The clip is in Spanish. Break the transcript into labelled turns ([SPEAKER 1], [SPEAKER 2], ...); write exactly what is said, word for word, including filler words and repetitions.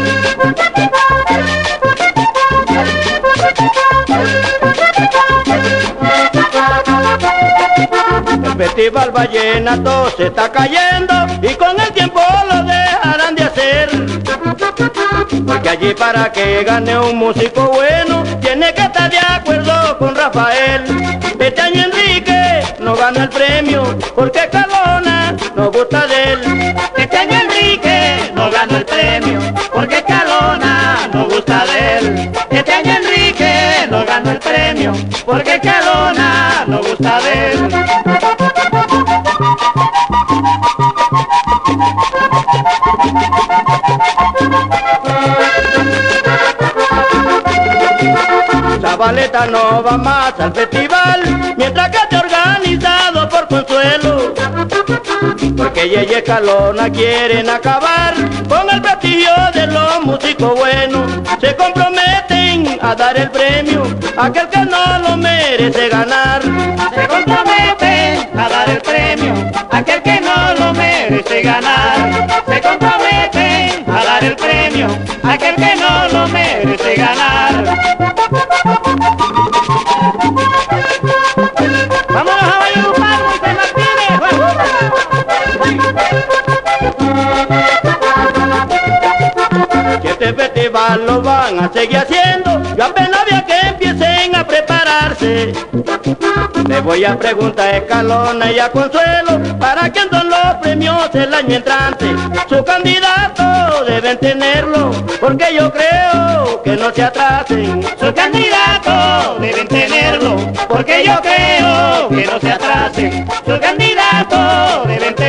[SPEAKER 1] El Festival Vallenato se está cayendo y con el tiempo lo dejarán de hacer. Porque allí para que gane un músico bueno tiene que estar de acuerdo con Rafael. Este año Enrique no gana el premio porque Calona no gusta de él.
[SPEAKER 2] Este año Enrique no gana el premio porque Calona no gusta de él. Este año Enrique no gana el premio porque Calona no gusta de él.
[SPEAKER 1] Zabaleta no va más al festival, mientras que está organizado por Consuelo. Porque Yeye Calona quieren acabar con el prestigio de los músicos buenos. Se comprometen a dar el premio a aquel que no lo merece ganar.
[SPEAKER 2] Se comprometen a dar el premio a aquel que no lo merece ganar. Se comprometen a dar el premio a aquel que no lo merece ganar. Vámonos a Valledupar, Moisés Martínez.
[SPEAKER 1] Que este festival lo van a seguir haciendo, yo apenas vea que empiecen a prepararse. Le voy a preguntar a Escalona y a Consuelo para quién son los premios el año entrante. Sus candidatos deben tenerlo, porque yo creo que no se atrasen.
[SPEAKER 2] Sus candidatos deben tenerlo, porque yo creo que no se atrasen. Sus candidatos deben tenerlo.